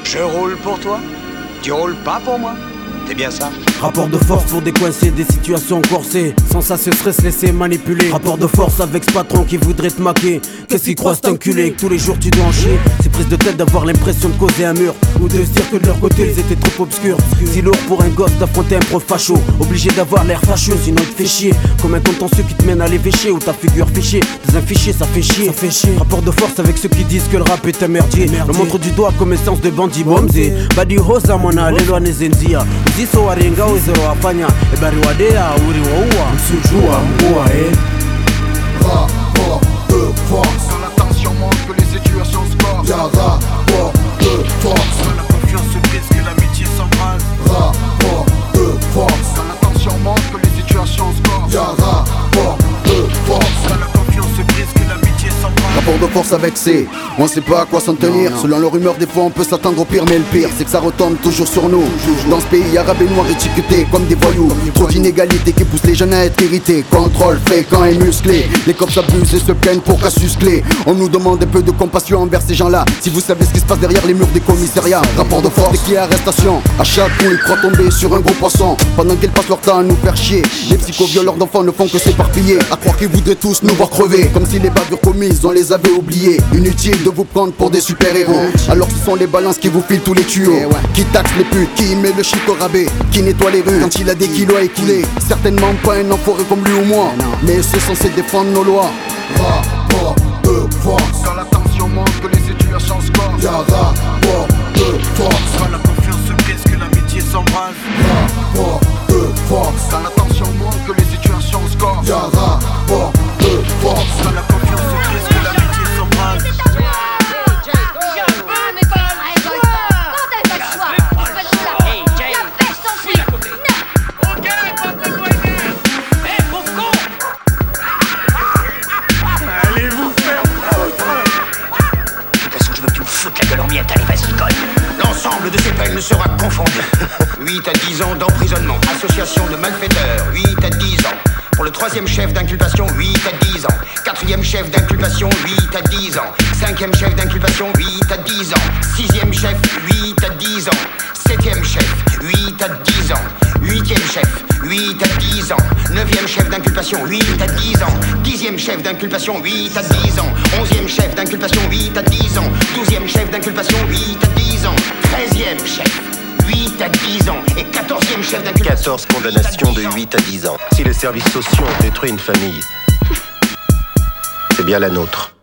Je roule pour toi, tu roules pas pour moi. C'est bien ça. Rapport de force pour décoincer des situations corsées. Sans ça ce serait se laisser manipuler. Rapport de force avec ce patron qui voudrait te maquer. Qu'est-ce qu'il croit c'est enculé que tous les jours tu dois en chier. C'est prise de tête d'avoir l'impression de causer un mur. Ou de se dire que de leur côté ils étaient trop obscurs. Si lourd pour un gosse d'affronter un prof facho. Obligé d'avoir l'air fâcheux sinon il te fait chier. Comme un contentieux qui te mène à l'évêché. Ou ta figure fichée. Dans un fichier ça fait chier. Rapport de force avec ceux qui disent que le rap est un merdier. Le montre du doigt comme essence de bandit bomzé. Badi hosa mwana lelo nezenzia. Uziso warenga wezero wafanya. Ebari wadea uri waua. Msujua mkua Rapport de force. Quand la tension monte, que les situations se corsent. Y'a rapport de force. Quand la confiance se brise, que l'amitié s'embrase. Rapport de force. Quand la tension monte, que les situations se corsent. Y'a rapport de force. Quand la confiance se brise, que l'amitié s'embrase. Rapport de force avec C, on sait pas à quoi s'en tenir. Selon leur humeur des fois on peut s'attendre au pire. Mais le pire c'est que ça retombe toujours sur nous. Dans ce pays arabe et noir étiquetés comme des voyous. Trop d'inégalités qui poussent les jeunes à être irrités. Contrôle fréquent et musclé. Les cops s'abusent et se plaignent pour casus clé. On nous demande un peu de compassion envers ces gens là. Si vous savez ce qui se passe derrière les murs des commissariats. Rapport de force, des clés arrestation. À chaque coup ils croient tomber sur un gros poisson. Pendant qu'ils passent leur temps à nous faire chier. Les psychovioleurs d'enfants ne font que s'éparpiller. À croire qu'ils voudraient tous nous voir crever. Comme si les bavures commises on les avait oubliées. Inutile de vous prendre pour des super-héros. Alors ce sont les balances qui vous filent tous les tuyaux. Qui taxe les putes, qui met le shit au rabais. Qui nettoie les rues quand il a des kilos à écouler. Certainement pas un enfoiré comme lui ou moi. Mais c'est censé défendre nos lois. Rapport de force. Quand la tension monte, que les situations se corsent. Y'a rapport de force. Quand la confiance se brise, que l'amitié s'embrase. Rapport de force. Quand la tension monte, que les situations se corsent. Y'a rapport de force. Quand la confiance se brise, que l'amitié s'embrase. L'ensemble de ces peines ne sera confondu. 8 à 10 ans d'emprisonnement, association de malfaiteurs, 8 à 10 ans. Pour le 3e chef d'inculpation, 8 à 10 ans. 4e chef d'inculpation, 8 à 10 ans. 5e chef d'inculpation, 8 à 10 ans. 6e chef, 8 à 10 ans. 7e chef, 8 à 10 ans. 8e chef, 8 à 10 ans. 9e chef d'inculpation, 8 à 10 ans. 10e chef d'inculpation, 8 à 10 ans. 11e chef d'inculpation, 8 à 10 ans. 12e chef d'inculpation, 8 à 10 ans. 13e chef, 8 à 10 ans. Et 14e chef d'inculpation. 14 condamnations de 8 à 10 ans. Si les services sociaux ont détruit une famille, c'est bien la nôtre.